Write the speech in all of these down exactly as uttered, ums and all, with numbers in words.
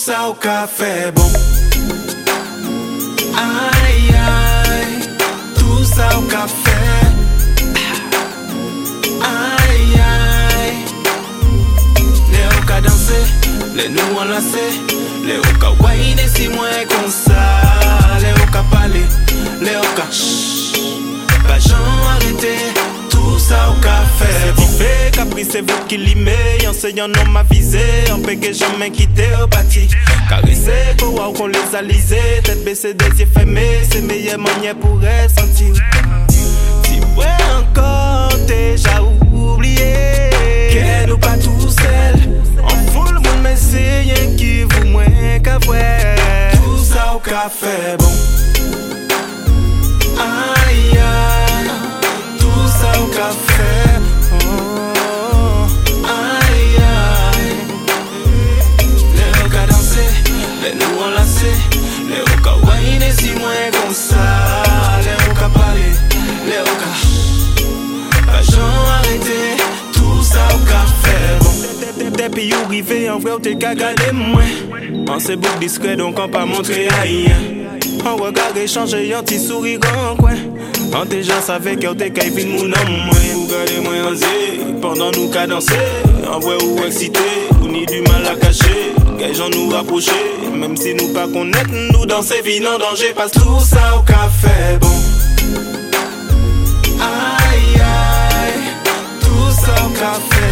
ça au café bon. Aïe aïe, tout ça au café. Aïe aïe, les au ka danser, les nous enlacer, les au ka wine si moins comme ça, les au ka parler, les au ka pas jamais arrêter. Tout ça au café bon. Fait caprice c'est vous qui l'imez. Enseignant non m'a visé. On peut que jamais quitter au bâti. Caresser pour voir qu'on les a lisés. Tête baissée des yeux fermés. C'est meilleure manière pour ressentir. Si ouais encore déjà oublié que nous pas tout seul. En foule monde mais c'est rien qui vous moins qu'à voir. Tout ça au café bon. Aïe aïe, tout ça au café. Oh, aïe aïe, les au ka danser, les nous enlacer, les au ka wine si moins comme ça, les au ka parler, les au ka pas jamais arrêter. Tout ça au café bon. Depuis où rivé en vrai ou t'es qu'à garder moi. On s'est beaucoup discret donc on pas montrer à rien. On regarde échanger un petit sourire en coin. On déjà savait que t'es qu'à vivre mon homme. Vous gardez moi en zé pendant nous qu'à danser. En vrai ou excité, ou ni du mal à cacher. Les gens nous rapprocher, même si nous pas connaître, nous danser vie en danger. Passe tout ça au café bon. Aïe aïe, tout ça au café.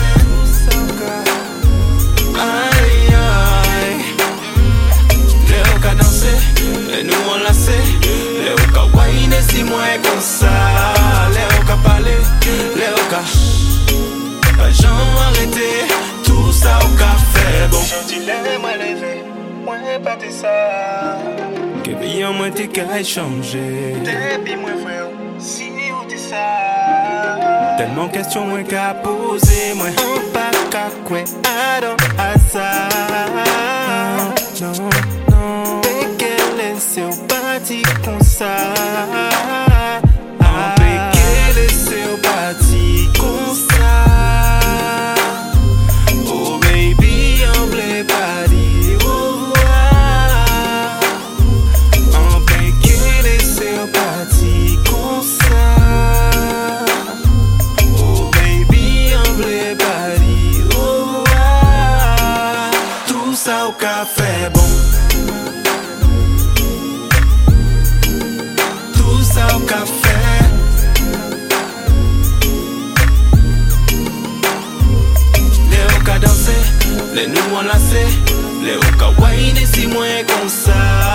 Aïe aïe, les au ka danser, les nous enlacer, les au ka wine si moins comme ça, les au ka parler, les au ka pas jamais arrêter. Tout ça au café bon. J'en dis moi levé, moi pas de ça. Que bien moi t'es qu'à échanger. Depuis moi frère, si ou t'es ça. Tellement question moi qu'à poser, moi on pas qu'à quoi, I don't hasard. Non, non, t'es qu'elle est sur parti comme ça. On peut qu'elle est sur parti comme ça. Oh baby, on voulait pas dire au revoir. On peut qu'elle est sur parti comme ça. Au café bon. Tout ça au café. Les au ka danser, les nous enlacer, les au ka wine si moins comme ça.